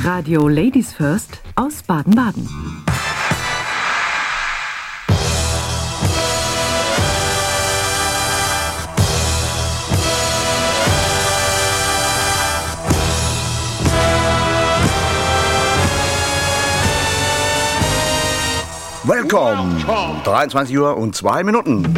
Radio Ladies First aus Baden-Baden. Welcome! 23 Uhr und 2 Minuten.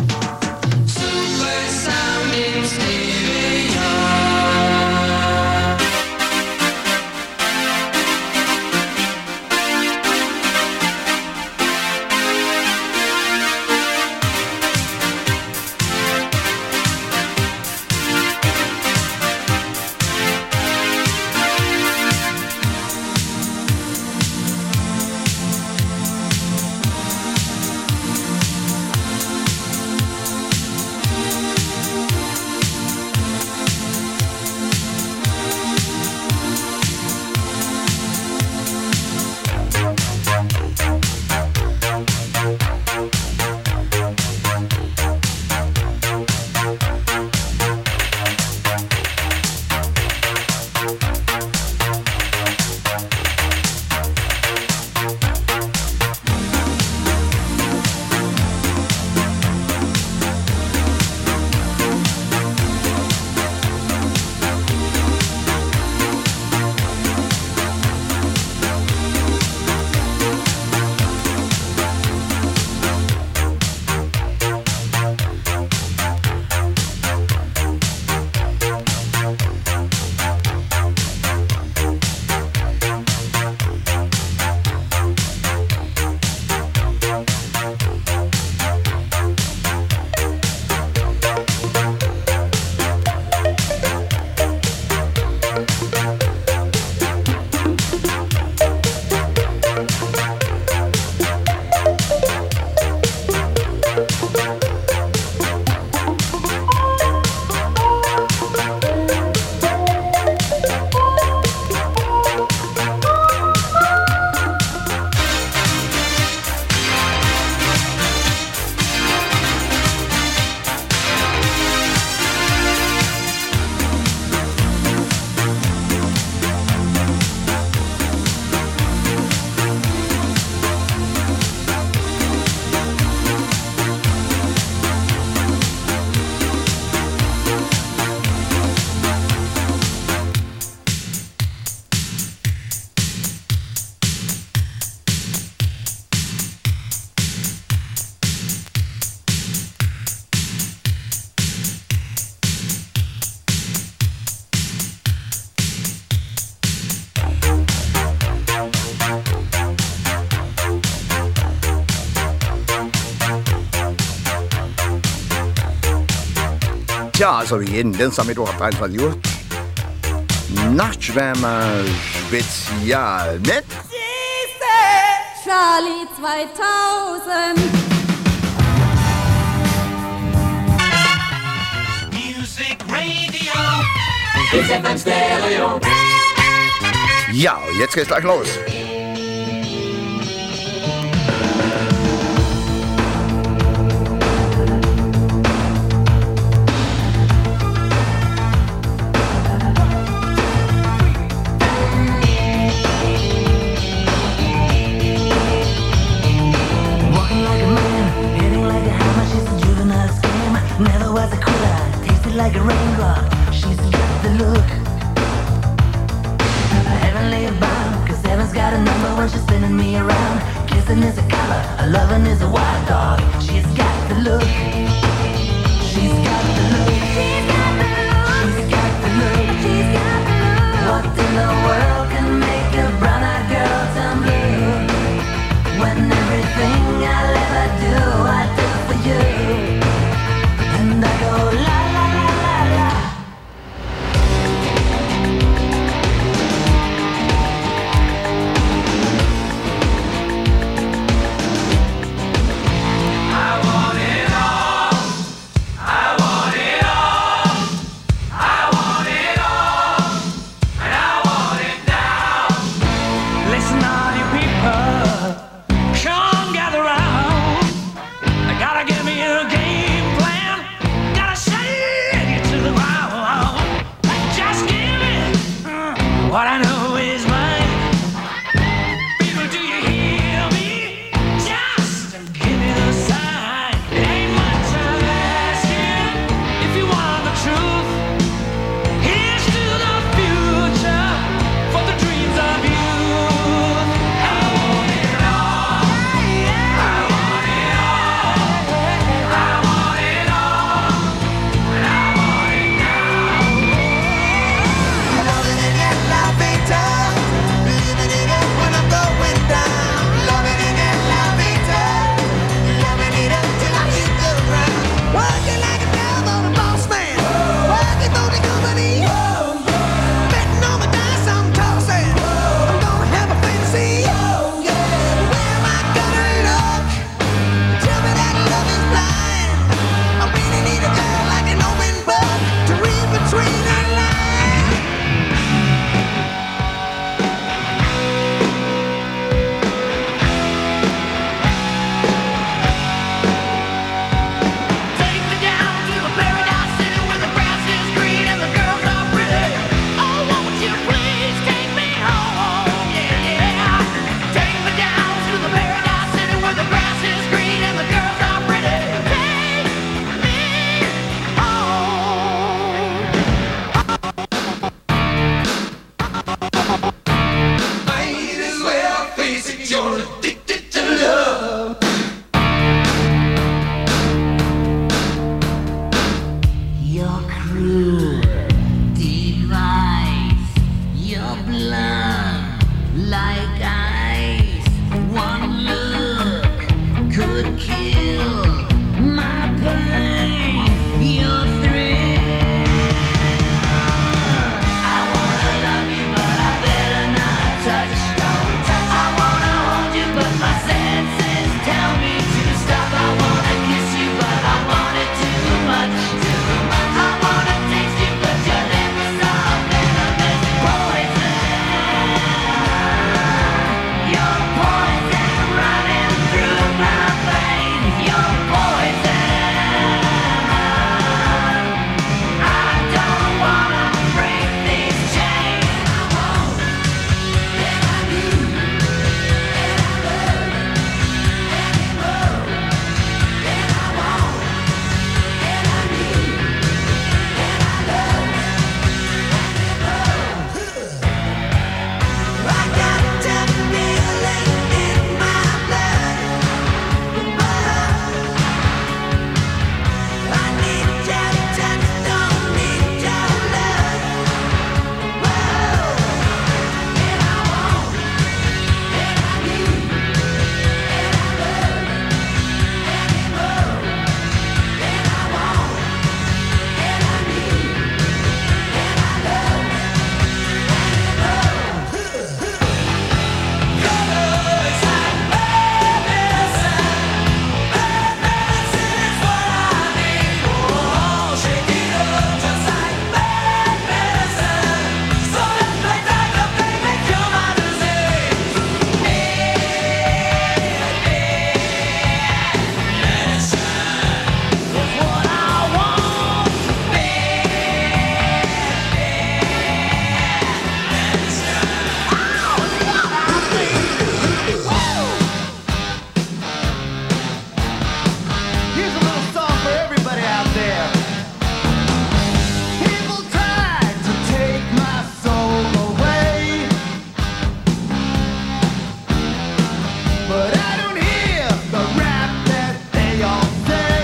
Tja, also wie jeden Dienstag, Mittwoch ab 23 Uhr. Nachtschwärmer Spezial mit Charlie 2000. Music Radio. XFM Stereo. Ja, jetzt geht's gleich los. Never was a quitter, tasted like a raindrop. She's got the look. Heavenly bound, cause heaven's got a number when she's spinning me around. Kissing is a color, a loving is a wild dog. She's got the look. She's got the look. She's got the look. She's got the look. She's got the look. What in the world can make a brown-eyed girl turn blue? When everything I'll ever do, I do for you. And I go la la la la la. I want it all. You're cruel, device. Your blood like ice. One look could kill my pain. Your thrill. I wanna love you, but I better not touch. I wanna hold you, but my senses tell me to stop. I wanna kiss you, but I want it too much. I wanna taste you, but your lips are venomous poison. Your poison running through my veins. Your poison. I don't wanna break these chains. I won't, and I do, and I love anymore. And I won't, and I do, and I love anymore. I got that feeling in my blood. I need your touch, don't need your love. And I won't, and I do, and I love anymore. And I won't, and I do, and I love Here's a little song for everybody out there. People tried to take my soul away, but I don't hear the rap that they all say.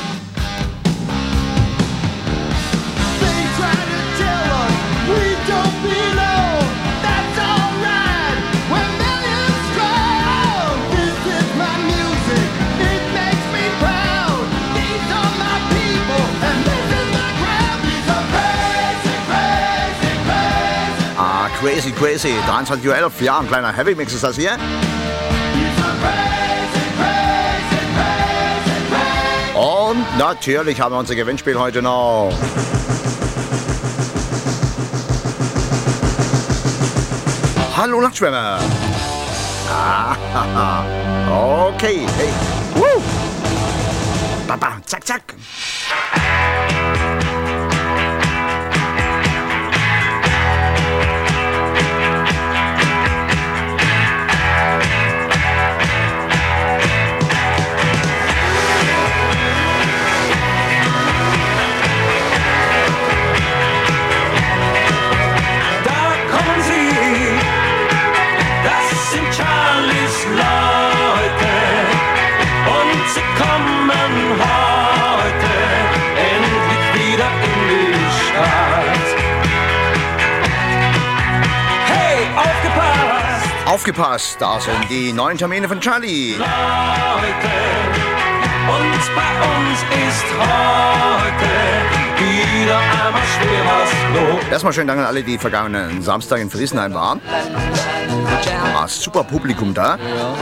They try to tell us we don't belong. That's alright. We're millions strong. This is my music. It makes me proud. These are my people, and this is my crowd. These are crazy, crazy, crazy. Ah, crazy, crazy. 23.11 Uhr, ein kleiner Heavy Mix ist das hier. These are crazy, crazy, crazy, crazy. Und natürlich haben wir unser Gewinnspiel heute noch. Hallo Nachtschwimmer. Ah, okay. Hey. Woo. Baba, zack, zack. Da kommen sie, das sind Charlies Leute, und sie kommen heute endlich wieder in die Stadt. Hey, aufgepasst, Aufgepasst, da sind die neuen Termine von Charlie. Leute, und bei uns ist heute wieder einmal schwer was los. Erstmal schönen Dank an alle, die vergangenen Samstag in Friesenheim waren. War super Publikum da.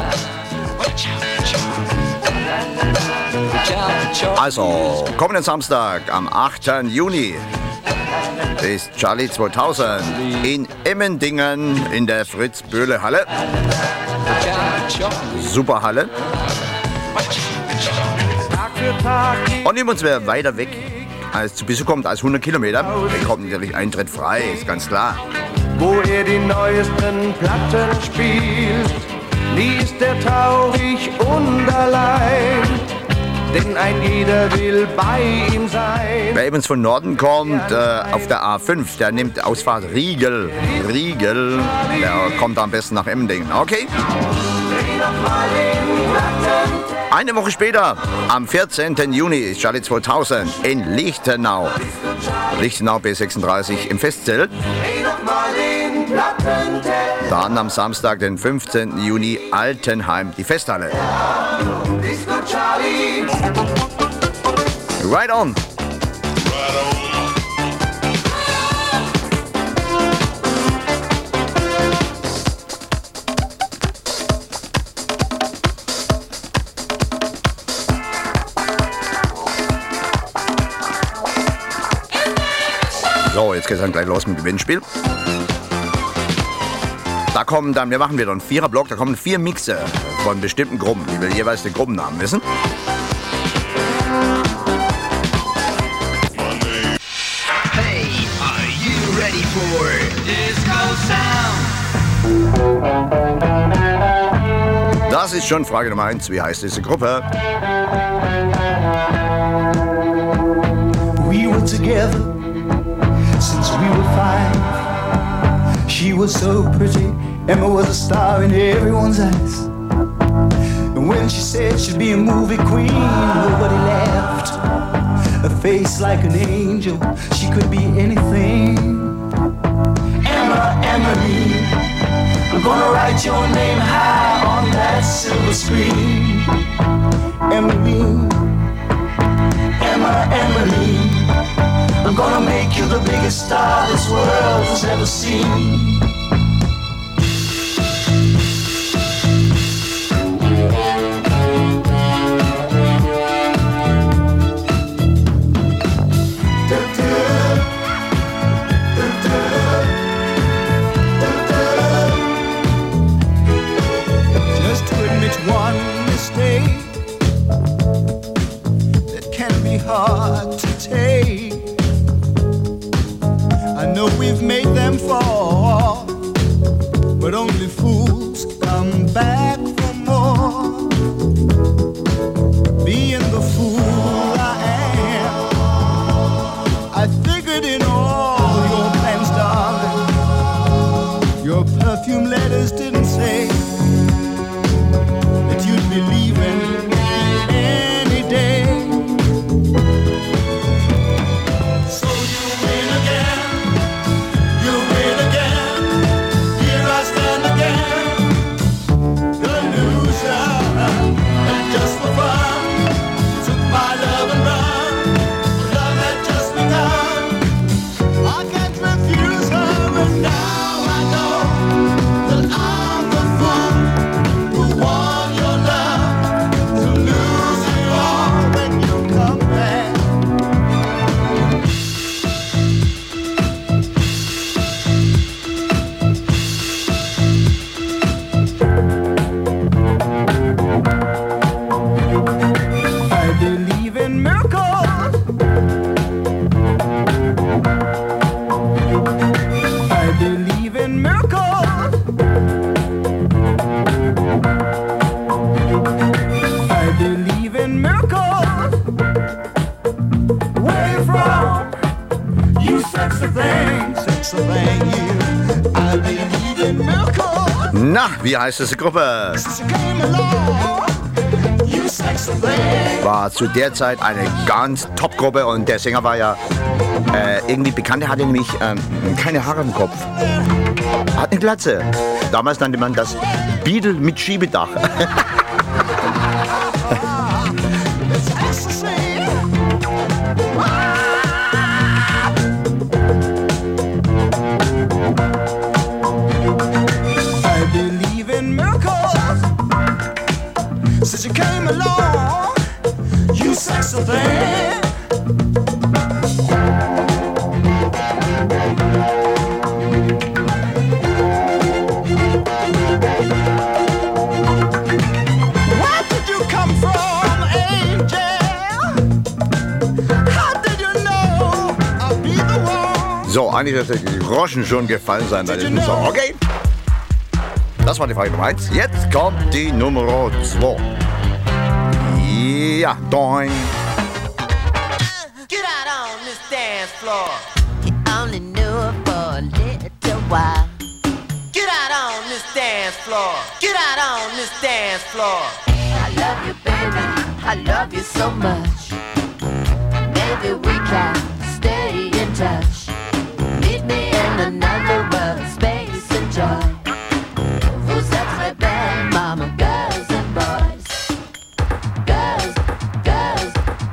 Also, kommenden Samstag am 8. Juni ist Charlie 2000 in Emmendingen in der Fritz-Böhle-Halle. Super Halle. Und niemand wer weiter weg als zu Besuch kommt als 100 Kilometer, bekommt natürlich Eintritt frei, ist ganz klar. Wo er die neuesten Platten spielt, nie ist er traurig und allein, denn ein jeder will bei ihm sein. Wer übrigens von Norden kommt, auf der A5, der nimmt Ausfahrt Riegel, der kommt am besten nach Emmendingen, okay? Dreh doch mal den Plattentext. Eine Woche später, am 14. Juni, ist Charlie 2000 in Lichtenau. Lichtenau B36 im Festzelt. Dann am Samstag, den 15. Juni, Altenheim, die Festhalle. Right on! So, jetzt geht's dann gleich los mit dem Gewinnspiel. Da kommen dann, wir machen wieder einen Viererblock, da kommen 4 Mixe von bestimmten Gruppen. Ich will jeweils den Gruppennamen wissen. Hey, are you ready for Disco Sound? Das ist schon Frage Nummer 1. Wie heißt diese Gruppe? We were together since we were 5. She was so pretty, Emma was a star in everyone's eyes. And when she said she'd be a movie queen, nobody laughed. A face like an angel, she could be anything. Emma, Emily, I'm gonna write your name high on that silver screen. Emily, Emma, Emily, I'm gonna make you the biggest star this world has ever seen. Just to admit one mistake that can be hard to take. I know we've made them fall, but only fools come back for more. Being the fool I am, I figured in all your plans, darling. Your perfume letters didn't say that you'd be leaving any day. So you win again. You win again, here I stand again, the loser, and just for fun, you took my love and run, love had just begun, I can't refuse her, and now I know, that I'm the fool, who won your love, to lose it all when you come back. I believe in miracles. I believe in miracles. I believe in miracles. Where you from? You sexy thing, you. I believe in miracles. Na, wie heißt diese Gruppe? Since you came along, you sexy thing. War zu der Zeit eine ganz Top-Gruppe und der Sänger war ja irgendwie bekannt. Er hatte nämlich keine Haare im Kopf. Hat eine Glatze. Damals nannte man das Beatle mit Schiebedach. It's ecstasy. I believe in miracles. Since you came along, you sexy thing. Where did you come from, angel? How did you know I'll be the one? So, eigentlich dürfte die Groschen schon gefallen sein bei diesem Song. Okay. Das war die Frage Nummer 1. Jetzt kommt die Nummer 2. Ja, doing. Get out on this dance floor. You only knew her for a little while. Get out on this dance floor. Get out on this dance floor. I love you, baby. baby, I love you so much. Maybe we can stay in touch. Meet me in another world, space and joy. Vous êtes très belles, mama, girls and boys. Girls, girls.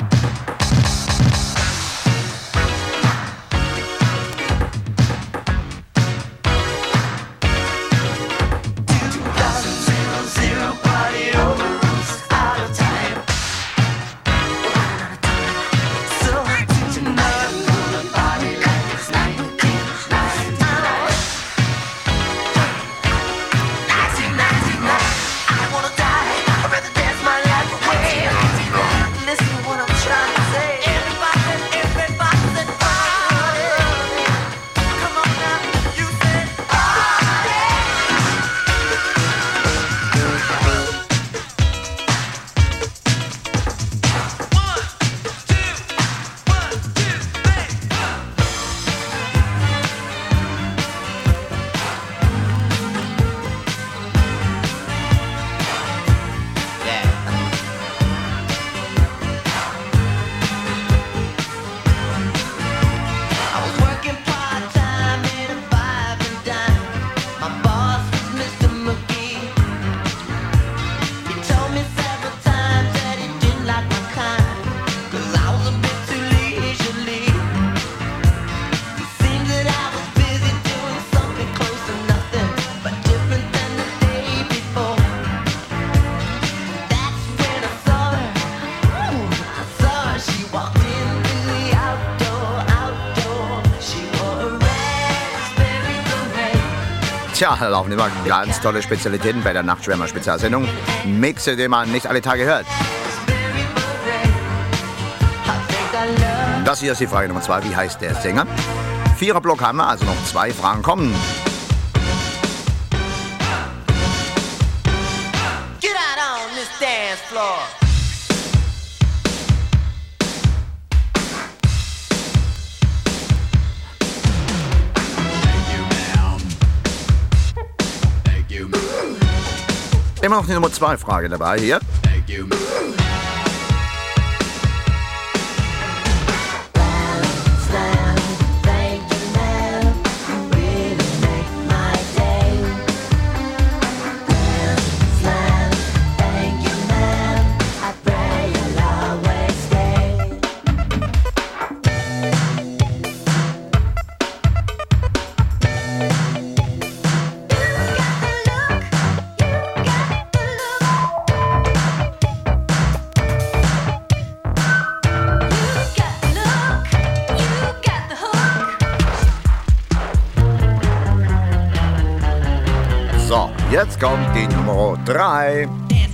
Tja, da laufen immer ganz tolle Spezialitäten bei der Nachtschwärmer-Spezialsendung. Mixe, den man nicht alle Tage hört. Das hier ist die Frage Nummer 2. Wie heißt der Sänger? 4er-Block haben wir, also noch 2 Fragen kommen. Get out on this dance floor. Immer noch die Nummer 2 Frage dabei hier. So, jetzt kommt die Nummer 3.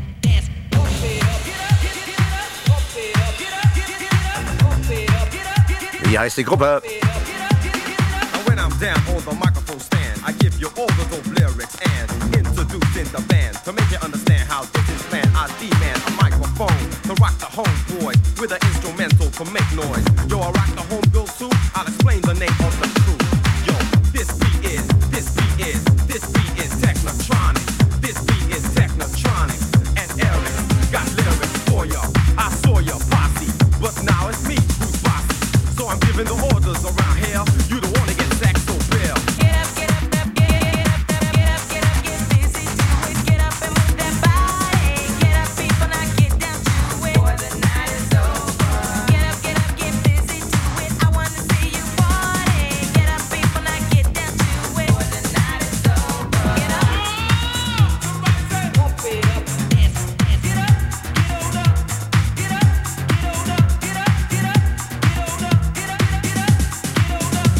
Wie heißt die Gruppe? When I'm down on the microphone stand, I give you all the dope lyrics and introducing the band to make you understand how this is planned. I demand a microphone to rock the homeboys with an instrumental to make noise. Yo, I rock the home girls too. I'll explain the name of the crew. Yo, this beat is Technotronic. This beat is Technotronic. And Eric got lyrics for ya. I saw your posse, but now it's me who's bossy. So I'm giving the orders around here. You don't wanna get sacked, so bail. Get up, get up, get up, get up, get up, get up, get busy to it. Get up and move that body. Get up, people, now get down to it. Boy, the night is over. Get up, get busy to it. I wanna see you party. Get up, people, now get down to it. Boy, the night is over. Get up. Somebody say, pump it up. Get up, get on up. Get up, get on up. Get up, get up, get on up. Get up, get up, get on up.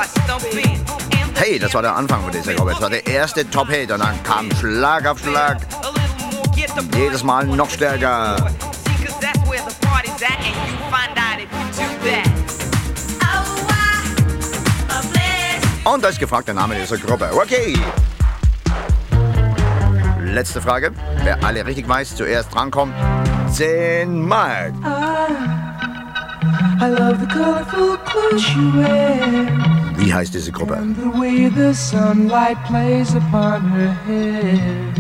Hey, das war der Anfang von dieser Gruppe. Das war der erste Top-Hit und dann kam Schlag auf Schlag. Jedes Mal noch stärker. Und das ist gefragt der Name dieser Gruppe. Okay. Letzte Frage. Wer alle richtig weiß, zuerst drankommt. 10 Mark. I love the colorful clothes you wear. Wie heißt diese Gruppe? And the way the sunlight plays upon her hair.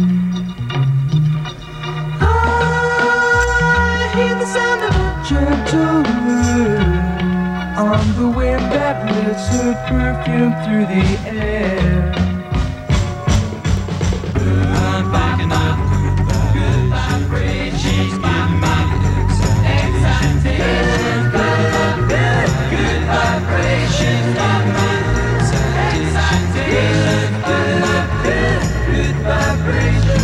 I hear the sound of a gentle word on the wind that lifts her perfume through the air. I'm picking up good vibrations. She's giving me excitation. Good vibrations. Good vibrations.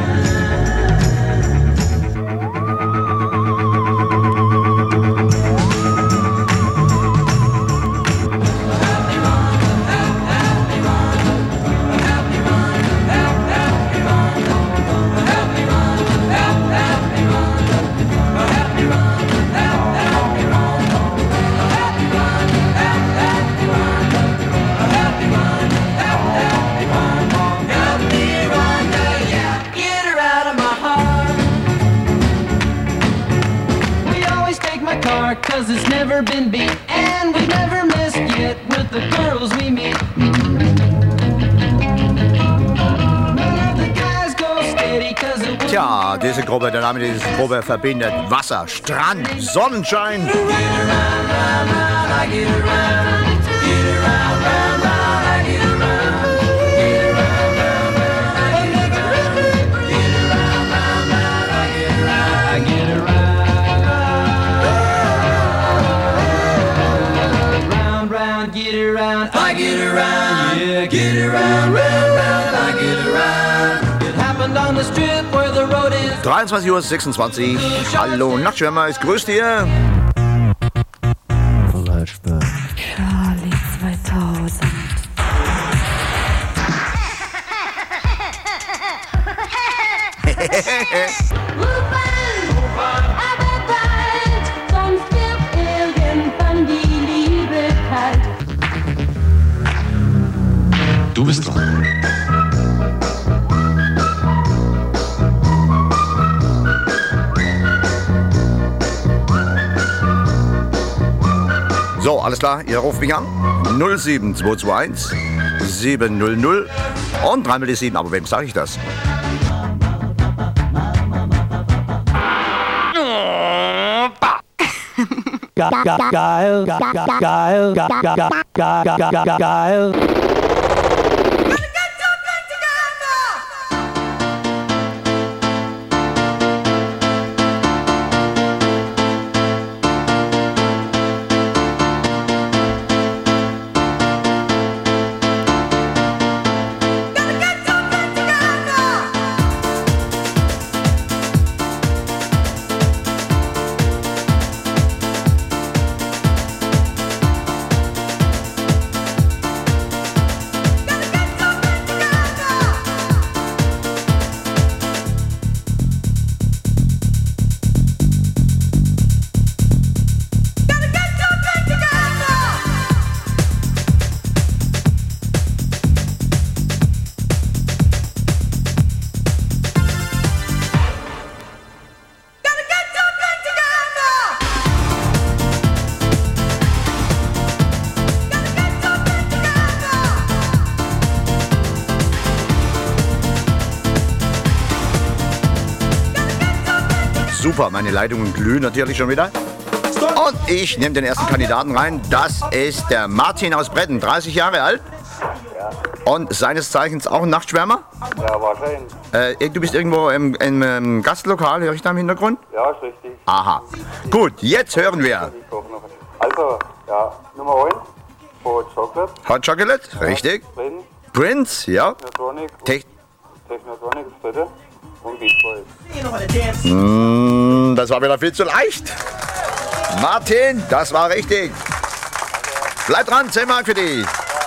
Cause it's never been beat, and we've never missed yet with the girls we meet. Tja, diese Gruppe, der Name dieser Gruppe verbindet Wasser, Strand, Sonnenschein. I get around, yeah, get around, round, round, I get around. It happened on the strip where the road is 23:26 Uhr. Hallo, Nachtschwärmer, es grüßt ihr. Flashback. Charlie 2000. Sonst wird irgendwann die Liebe kalt. Du bist dran. So, alles klar, ihr ruft mich an. 07221 700 und 3 mal die 7. Aber wem sage ich das? Geil. Super, meine Leitungen glühen natürlich schon wieder. Und ich nehme den ersten Kandidaten rein. Das ist der Martin aus Bretten, 30 Jahre alt. Und seines Zeichens auch ein Nachtschwärmer. Ja, wahrscheinlich. Du bist irgendwo im Gastlokal, höre ich da im Hintergrund? Ja, ist richtig. Aha. Gut, jetzt hören wir. Also, ja, Nummer 1, Hot Chocolate. Hot Chocolate, richtig. Prince, ja. Technotronic, das dritte. Und Beach Boys. Das war wieder viel zu leicht. Martin, das war richtig. Bleib dran, 10 Mark für dich.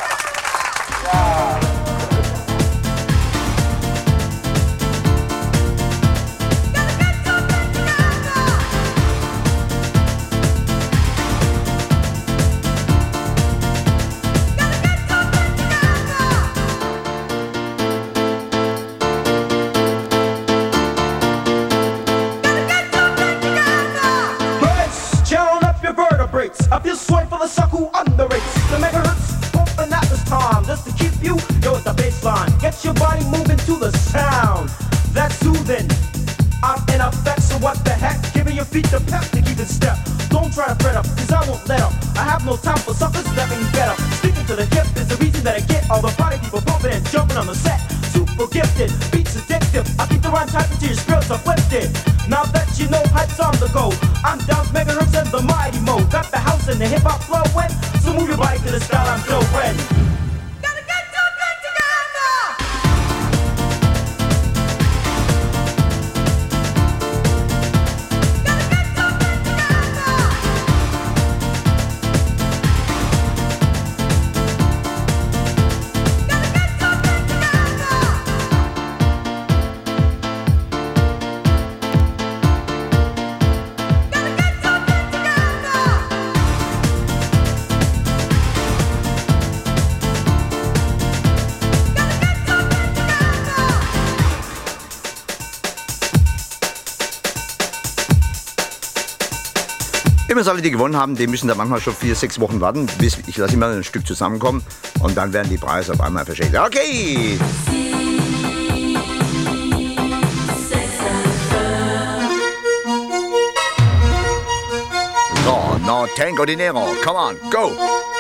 who underrates the megahertz, pumping at this time just to keep you, yo, at the baseline. Get your body moving to the sound that's soothing. I'm in effect, so what the heck? Giving your feet the pep to keep in step. Don't try to fret up, cause I won't let up. I have no time for suckers stepping better. Sticking to the hip is the reason that I get all the party people pumping and jumping on the set. Super gifted, beats addictive. I keep the rhyme tight until your spirits are lifted. Now that you know hype's on the go, I'm down with megahertz and the mighty mo. Got the house and the hip hop flow wet, so move your body to the style I'm so ready. Übrigens alle, die gewonnen haben, die müssen da manchmal schon 4-6 Wochen warten, bis ich lasse immer ein Stück zusammenkommen und dann werden die Preise auf einmal verschenkt. Okay! So, no tango dinero. Come on, go!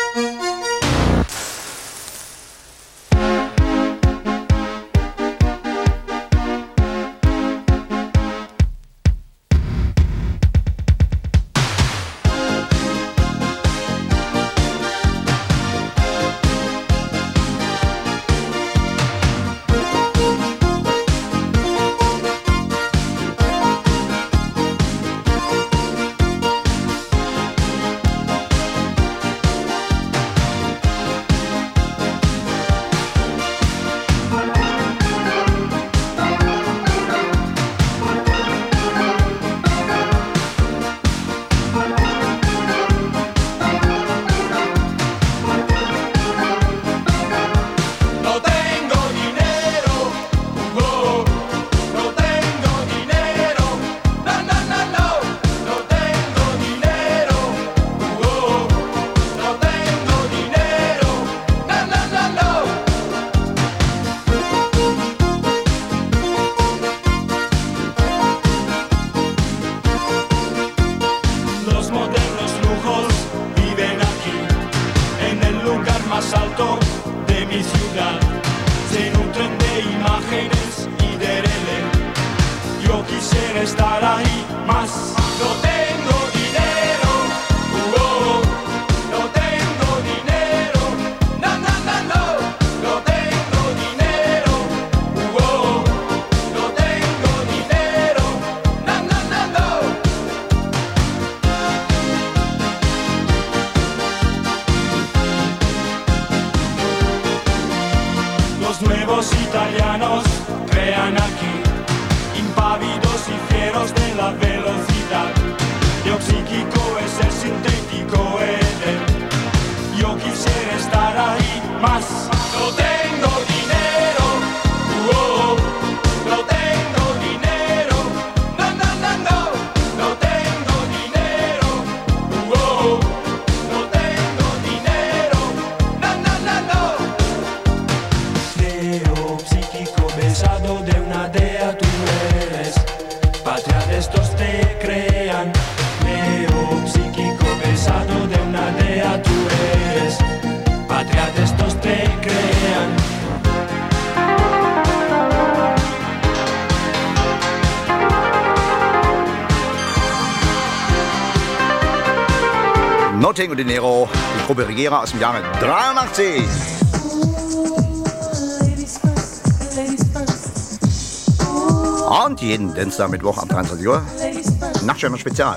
No Tango Dinero, die Gruppe Regera aus dem Jahre 83. Und jeden Dienstag, Mittwoch ab 23 Uhr, Nachtschwärmer Spezial.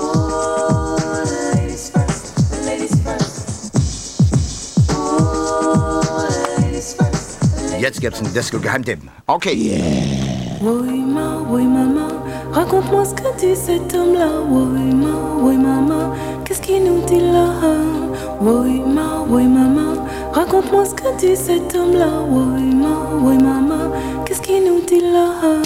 Jetzt gibt's einen Disco-Geheimtipp. Okay. Yeah. Oui, maman, raconte-moi ce que dit cet homme-là. Oui, maman, qu'est-ce qu'il nous dit là? Oui, maman, raconte-moi ce que dit cet homme-là. Oui, maman, qu'est-ce qu'il nous dit là?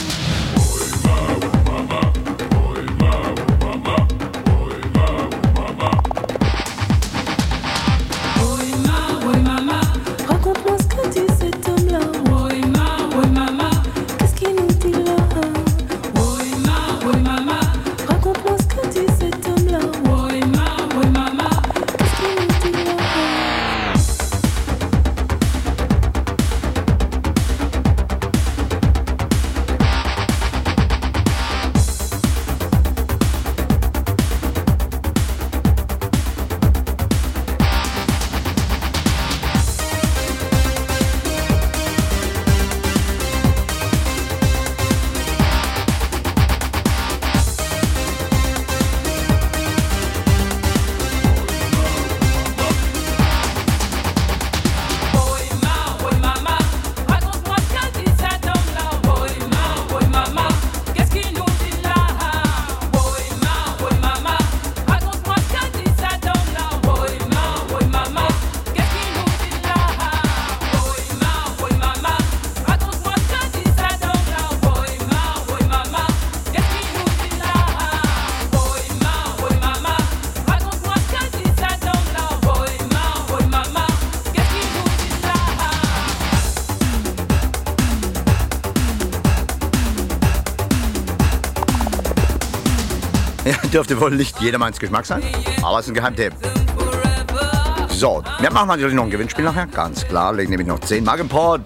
Ja, dürfte wohl nicht jedermanns Geschmack sein, aber es ist ein Geheimtipp. So, wir machen natürlich noch ein Gewinnspiel nachher, ganz klar. Legen nämlich noch 10 Mark im Port.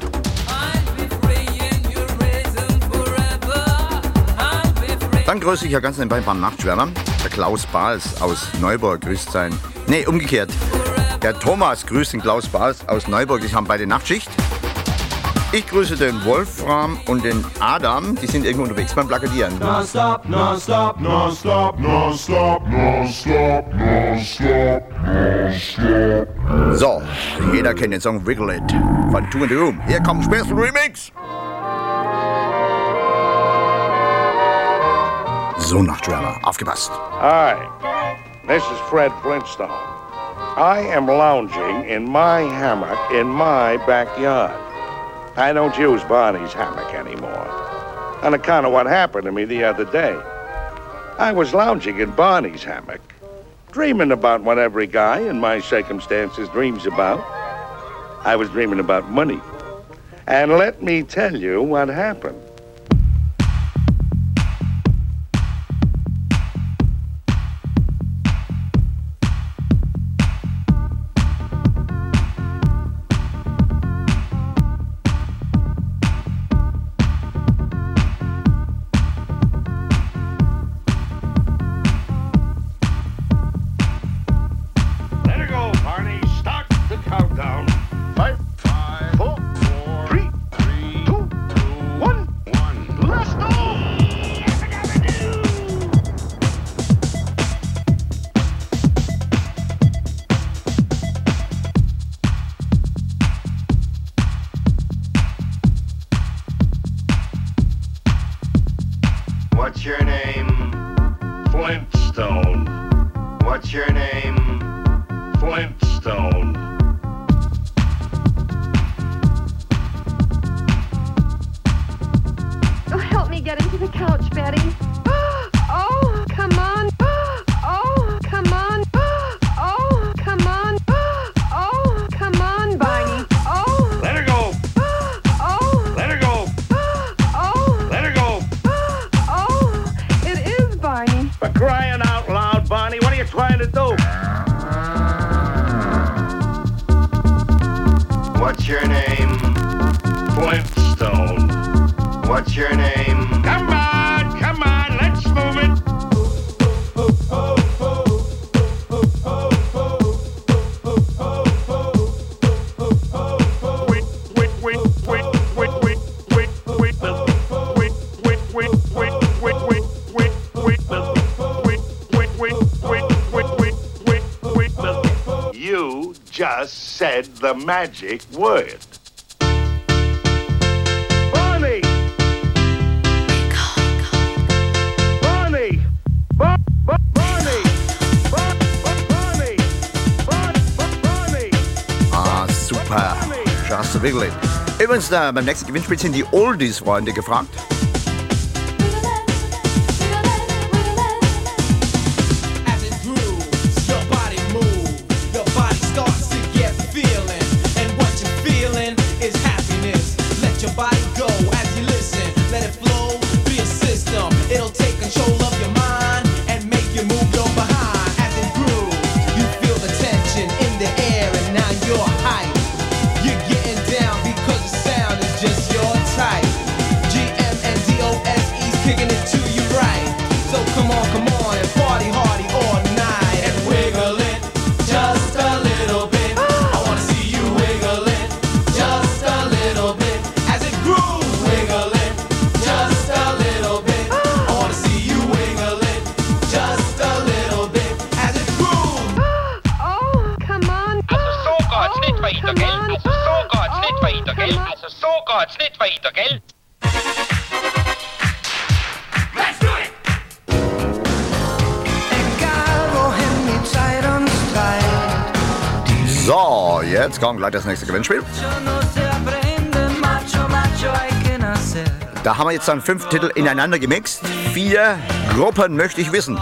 Dann grüße ich ja ganz nebenbei ein paar Nachtschwärmer. Der Klaus Bahls aus Neuburg grüßt sein... Nee, umgekehrt. Der Thomas grüßt den Klaus Bahls aus Neuburg. Die haben beide Nachtschicht. Ich grüße den Wolfram und den Adam. Die sind irgendwo unterwegs beim Plakatieren. Non-stop, non-stop, non-stop, non-stop, non-stop, non-stop, non-stop. So, jeder kennt den Song Wiggle It von Two in the Room. Hier kommt ein Special Remix. So, Nachtschwärmer, aufgepasst. Hi, this is Fred Flintstone. I am lounging in my hammock in my backyard. I don't use Barney's hammock anymore, on account of what happened to me the other day. I was lounging in Barney's hammock, dreaming about what every guy in my circumstances dreams about. I was dreaming about money. And let me tell you what happened. What's your name? Flintstone. What's your name? Flintstone. Oh, help me get into the couch, Betty. Oh, come on. Oh, come on. Oh, come on. Oh, come on, Barney. Oh. Let her go. Oh. Let her go. Oh. Let her go. Oh, it is Barney. For crying out loud, Barney, what are you trying to do? What's your name? Flintstone. What's your name? Come on, let's move it. You just said the magic word. Barney! Barney! Barney! Barney! Ah, super. Just a Wiggle It. Übrigens, beim nächsten Gewinnspiel sind die Oldies-Freunde gefragt. So, jetzt kommt gleich das nächste Gewinnspiel. Da haben wir jetzt dann 5 Titel ineinander gemixt. 4 Gruppen möchte ich wissen.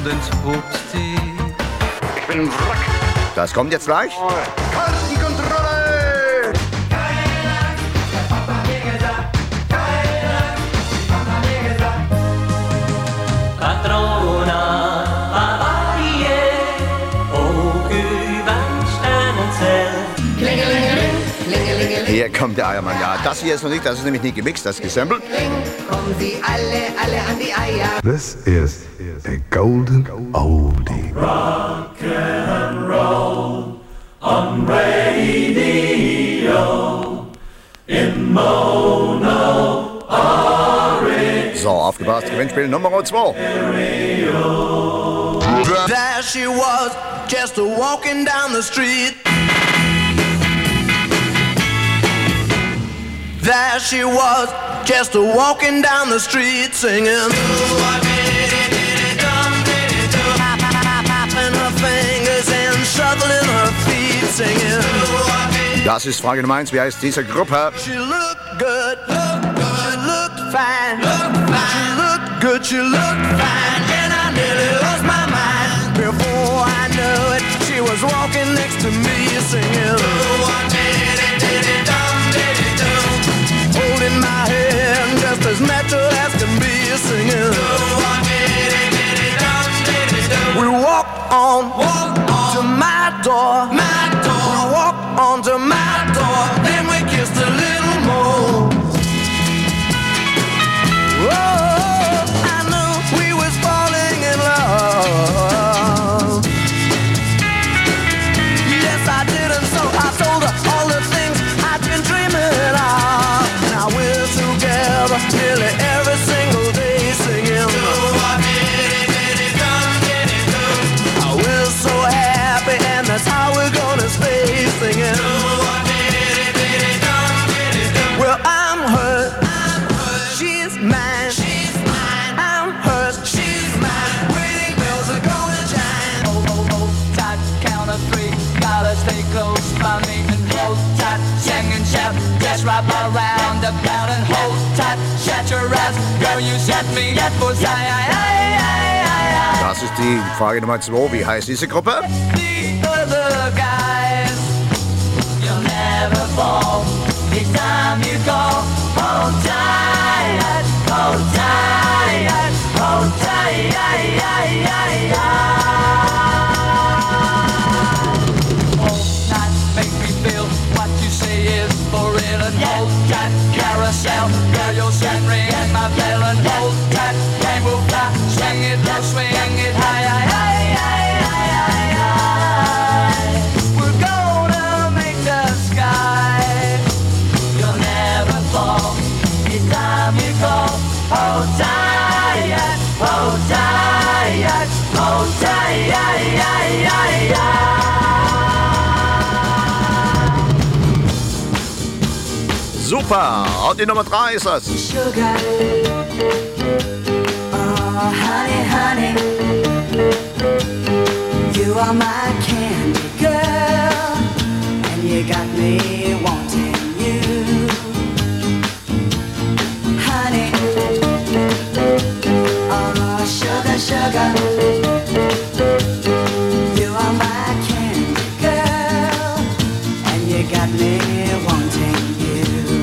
Ich bin ein Wrack. Das kommt jetzt gleich. Kartenkontrolle! Patrona Hier kommt der Eiermann. Ja, das hier ist noch nicht, das ist nämlich nicht gemixt, das ist gesampelt. Kommen Sie alle an die Eier. This is a golden oldie. Rock and roll on radio in Mono Orange. So, aufgepasst, Gewinnspiel Nummer 2. There she was, just walking down the street. There she was, just walking down the street singing. Popping her fingers and shuffling her feet singing. Das ist Frage Nummer 1. Wie heißt diese Gruppe? She looked good, she looked fine, she looked good, she looked fine, and I nearly lost my mind. Before I knew it, she was walking next to me singing. Holding my hand just as natural as can be singing. We walk on to my door. We walk on to my door. Then we kissed a little more. Oh, I knew we was falling in love. Yes, I did, and so I told her all the things I'd been dreaming of. Now we're together nearly every single day singing. We're so happy, and that's how we're gonna stay singing. Well, I'm hers, she's mine. I'm hers, she's mine. Pretty girls are gonna shine. Hold tight, count of 3. Gotta stay close by me and hold tight. Sing and shout, just wrap around the crowd and hold tight. Shut your eyes, girl, you set me up for Das ist die Frage Nummer 2. Wie heißt diese Gruppe? The other guys, you'll never fall. Each time you call, hold tight, hold tight, hold tight. Hold tight, make me feel what you say is for real. And hold tight, carousel, girl, you'll send ring my bell. And hold tight, rainbow fly, swing it low, swing it high. We're gonna make the sky. You'll never fall. Each time you call, hold tight, hold tight, hold tight. Super! Und die Nummer 3 ist es. Sugar, oh honey, honey, you are my candy girl, and you got me wanting you. Honey, oh sugar, sugar, you are my candy girl, and you got me wanting you.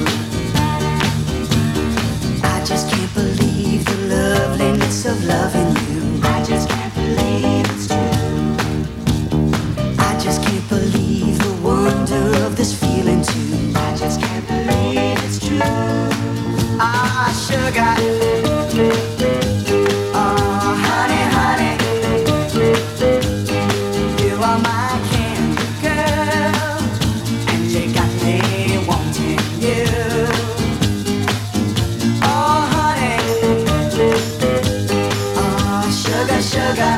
I just can't believe the loveliness of loving you. I just can't believe it's true. I just can't believe the wonder of this feeling too. I just can't believe it's true. Ah, sugar. Oh, honey, honey. You are my candy girl, and you got me wanting you. Oh, honey. Oh, sugar, sugar.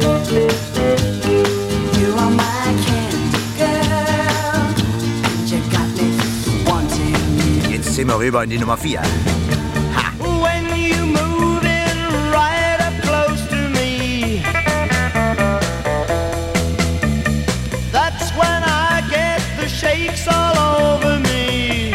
You are my candy girl, and you got me wanting you. Jetzt sind wir rüber in die Nummer 4. When you move in right up close to me, that's when I get the shakes all over me.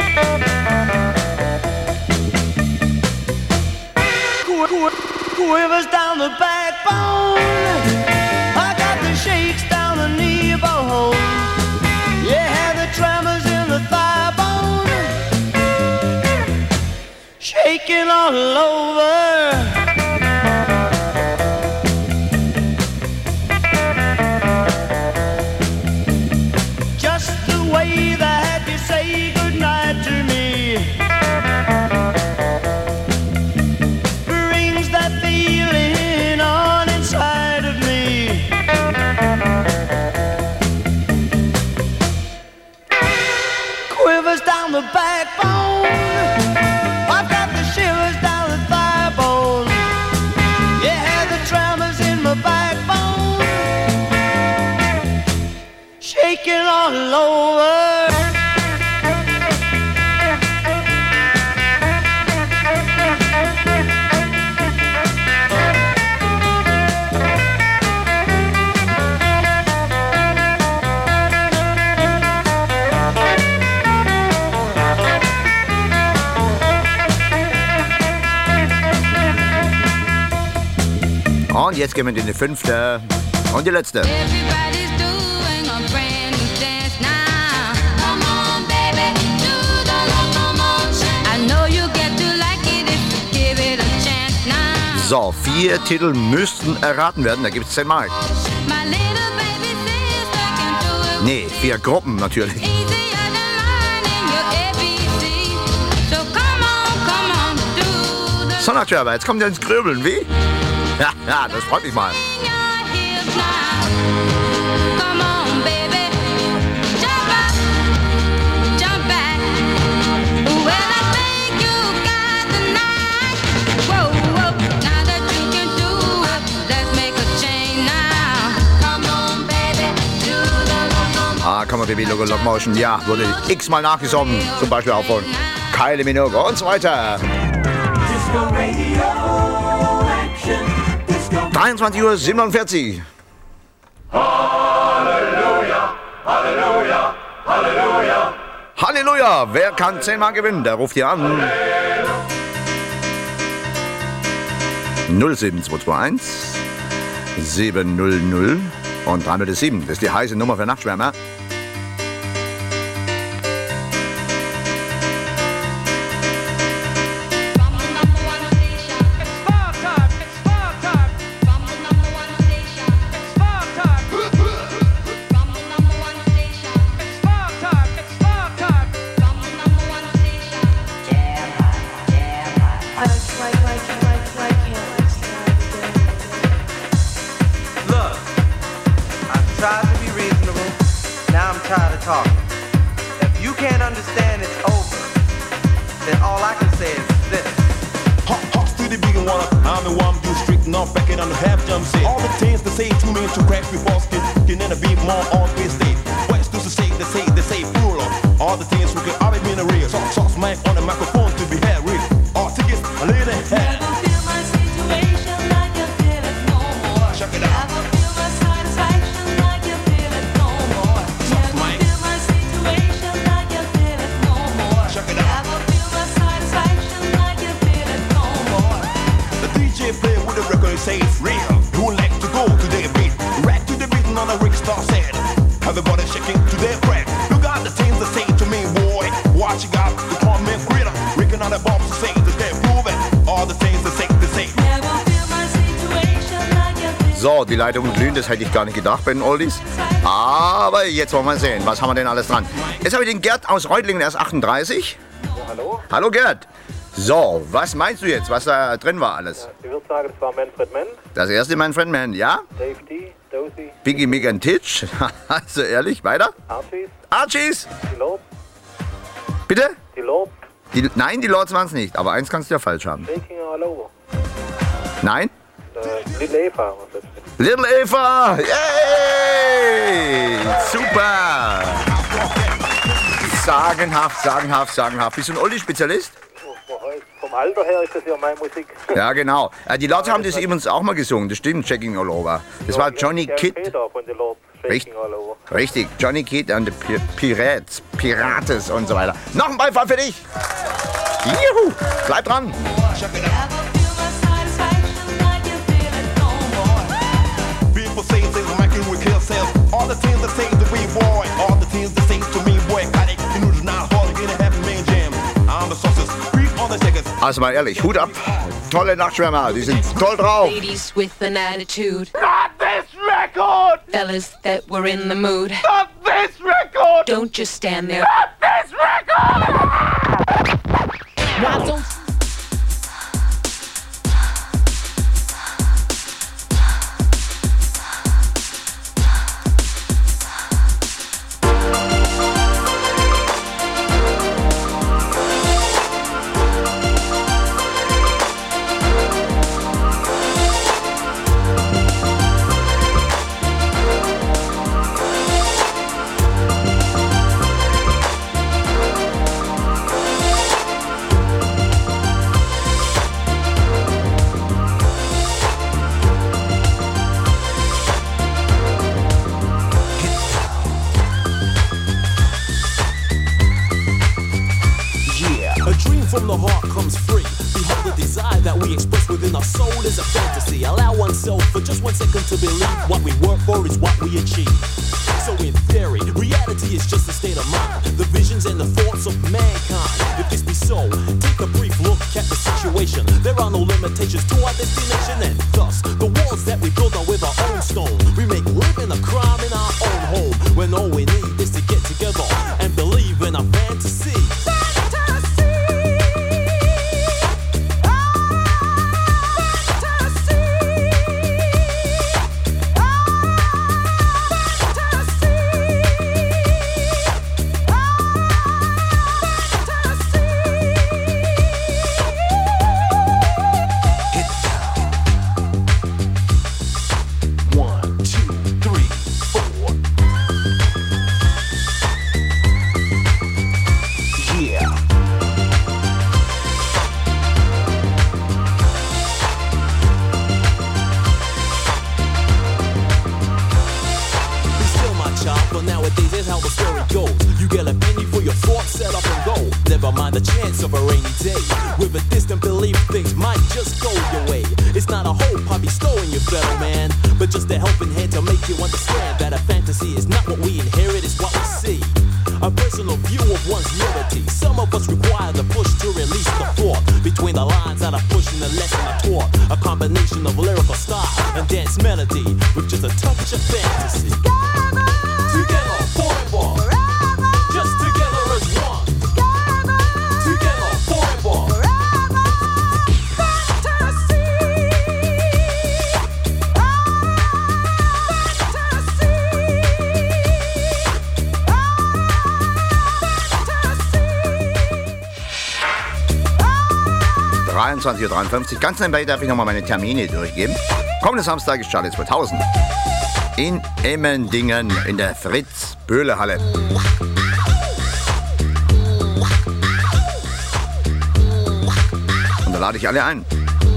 Quivers down the backbone, I got the shakes down the knee bone. Yeah, the tremors in the thigh bone, shaking all over. Just the way that you say goodnight Und jetzt gehen wir in die 5. und die letzte. Everybody's doing a brand new dance now. Come on, baby, do the locomotion. I know you get to like it if you give it a chance now. So, 4 Titel müssten erraten werden. Da gibt es 10 Mark. My little baby says I can do it. Nee, 4 Gruppen natürlich. Easier than learning your ABC. So come on, do the Sonderschreiber, jetzt kommt ihr ins Grübeln, wie? Ja, das freut mich mal. Come on, baby, jump up, jump back. Well, I think you got the knack. Whoa, whoa, now that you can do it, let's make a change now. Come on, baby, do the locomotion. Come on, Baby, Locomotion. Ja, wurde x-mal nachgesungen. Zum Beispiel auch von Kylie Minogue und so weiter. Disco Radio Action. 23:47 Uhr. Halleluja, Halleluja, Halleluja. Halleluja! Wer kann 10 Mark gewinnen? Der ruft hier an. 07221 700 und 307. Das ist die heiße Nummer für Nachtschwärmer. So, die Leitungen glühen, das hätte ich gar nicht gedacht bei den Oldies. Aber jetzt wollen wir sehen, was haben wir denn alles dran. Jetzt habe ich den Gerd aus Reutlingen, der ist 38. Ja, hallo? Hallo Gerd. So, was meinst du jetzt, was da drin war alles? Ich würde sagen, das war Manfred Mann, Das erste Manfred Mann, ja? Dave D, Dozy, Biggie Mig and Titch. Also ehrlich, weiter? Archies, Archies. die Lords, Bitte? die Lords, Nein, die Lords waren es nicht, aber eins kannst du ja falsch haben. Shaking All Over, Nein? Little Eva, was ist das? Little Eva! Yay! Super! Sagenhaft, sagenhaft, sagenhaft. Bist du ein Oldie-Spezialist? Vom Alter her ist das ja meine Musik. Ja, genau. Die Lords haben das übrigens auch mal gesungen, das stimmt, Shaking All Over. Das war Johnny Kidd. Peter von den Lords, Shaking All Over. Richtig, Johnny Kidd und die Pirates und so weiter. Noch ein Beifall für dich! Juhu! Bleib dran! People say things like you will kill self. All the things that say to me, boy. All the things that say to me, boy. Got it. You know it's not hard to get a happy man jam. I'm the sauces. Breathe on the seconds. Also mal ehrlich, Hut ab. Tolle Nachtschwärmer, die sind toll drauf. Ladies with an attitude. Not this record! Fellas that were in the mood. Not this record! Don't just stand there. Not this record! Now don't. comes free. Behold the desire that we express within our soul is a fantasy. Allow oneself for just 1 second to believe what we work for is what we achieve. So in theory, reality is just a state of mind, the visions and the thoughts of mankind. If this be so, take a brief look at the situation. There are no limitations to our destination, and thus the walls that we build are with our own stone. We make living a crime in our own home, when all we need is to get together and believe in our fantasy. The chance of a rainy day. With a distant belief things might just go your way. It's not a hope I'll be stowing you, fellow man, but just a helping hand to make you understand that a fantasy is not what we inherit, it's what we see. A personal view of one's liberty. Some of us require the push to release the thought between the lines that are pushing the lesson I taught. A combination of lyrical style and dance melody with just a touch of fantasy. Together, forever. Just together as one. (23:53 Uhr). Ganz nebenbei darf ich nochmal meine Termine durchgeben. Kommenden Samstag ist Charlie 2000 in Emmendingen in der Fritz-Böhle-Halle. Und da lade ich alle ein.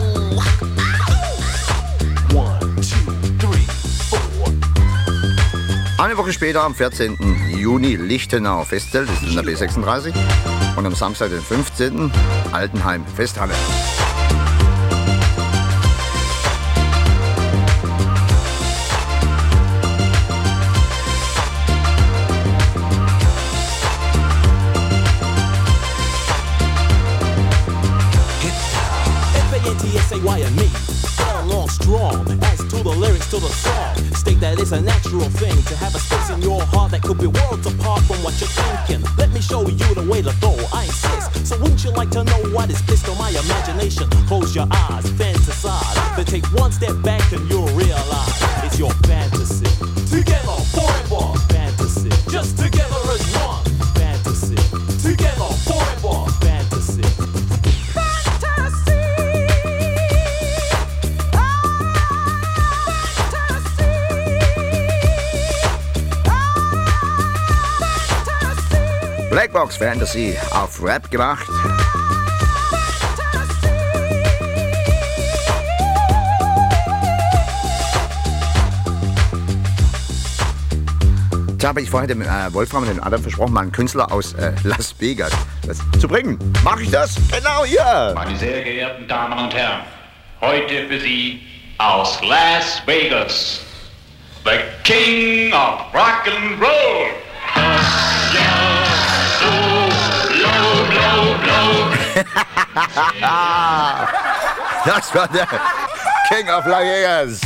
Eine Woche später, am 14. Juni, Lichtenau Festzelt, das ist in der B36. Und am Samstag, den 15. Altenheim Festhalle. F-A-N-T-S-A-Y and me, all along strong. As to the lyrics to the song, state that it's a natural thing to have a space in your heart that could be worlds apart from what you're thinking. Let me show you the way to go, I insist. So wouldn't you like to know what is pissed on my imagination? Close your eyes, fantasize, then take one step back and you'll realize it's your fantasy. Together, forever, fantasy. Just together as one, fantasy. Together, forever, fantasy. Blackbox Fantasy auf Rap gemacht. Da habe ich vorher dem Wolfram und dem Adam versprochen, mal einen Künstler aus Las Vegas zu bringen. Mache ich das? Genau hier! Meine sehr geehrten Damen und Herren, heute für Sie aus Las Vegas, the King of Rock and Roll. Das war der King of Las Vegas.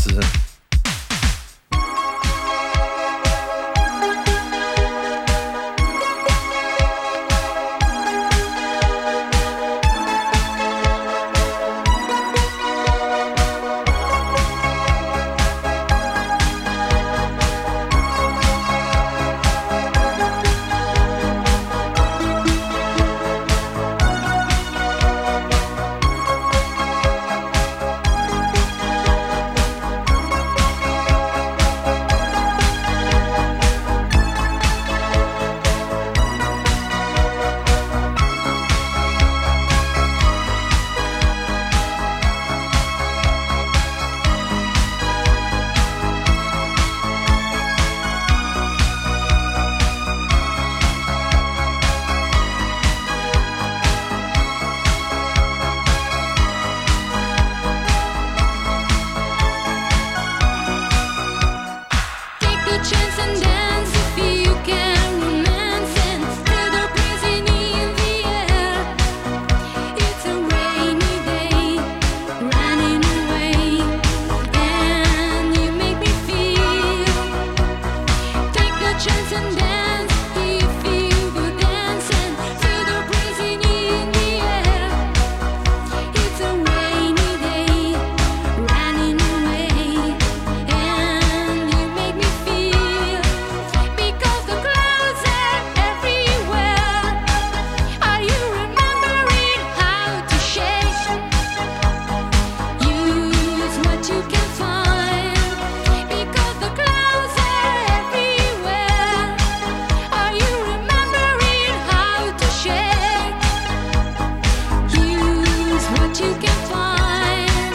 what you can find.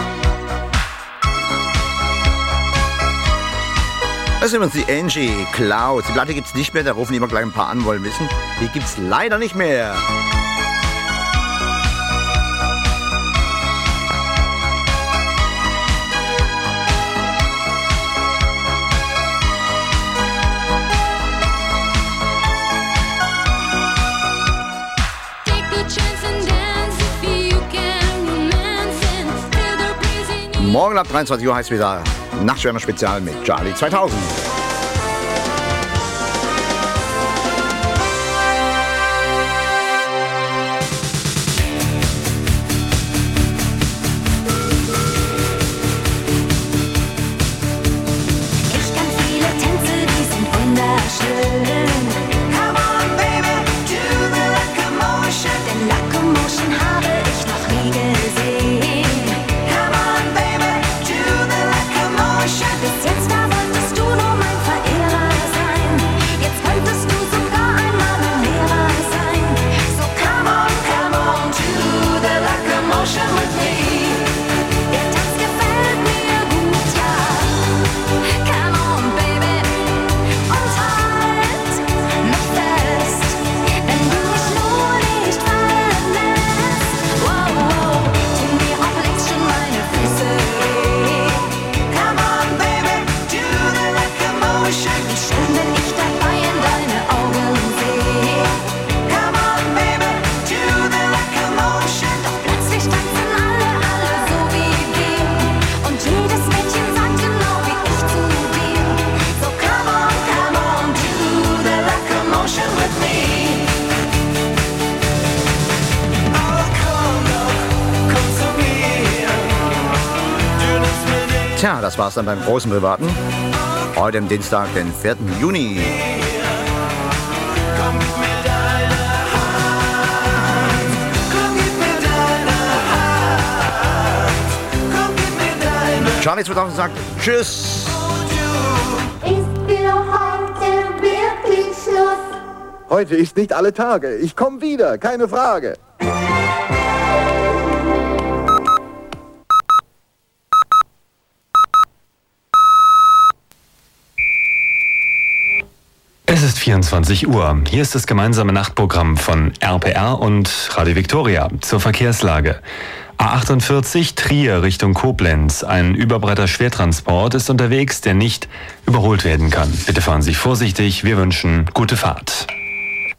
Das ist übrigens die Angie Cloud. Die Platte gibt's nicht mehr, da rufen immer gleich ein paar an, wollen wissen. Die gibt's leider nicht mehr. Morgen ab 23 Uhr heißt wieder Nachtschwärmer Spezial mit Charlie 2000. Ich kann viele Tänze, die sind wunderschön. Come on, baby, do the Locomotion. Denn Locomotion habe ich noch nie gesehen. Come on, baby, do the Locomotion. Bis jetzt da wolltest du nur mein Verehrer sein. Jetzt könntest du sogar einmal mein Lehrer sein. So come on, do the Locomotion with me. Der Tanz gefällt mir gut, ja. Come on, baby, und halt mich fest, wenn du mich nur nicht fallen lässt. Wow, wow, tun mir auch längst schon meine Füße weh. Come on, baby, do the Locomotion. Wie schön, wenn ich dabei in deine Augen sehe. Come on, baby, do the Locomotion. Doch plötzlich tanzen alle so wie wir. Und jedes Mädchen sagt genau wie ich zu dir. So come on, do the Locomotion with me. Oh, komm zu mir. Du nimmst mir den Tja, das war's dann beim großen Privaten. Heute am Dienstag, den 4. Juni. Komm, gib mir deine Hand. Komm, gib mir deine Hand. Komm, gib mir deine Charlie 2000 sagt Tschüss. Ist für heute wirklich Schluss? Heute ist nicht alle Tage. Ich komme wieder, keine Frage. Es ist 24 Uhr. Hier ist das gemeinsame Nachtprogramm von RPR und Radio Victoria zur Verkehrslage. A48 Trier Richtung Koblenz. Ein Überbreiter Schwertransport ist unterwegs, der nicht überholt werden kann. Bitte fahren Sie vorsichtig. Wir wünschen gute Fahrt.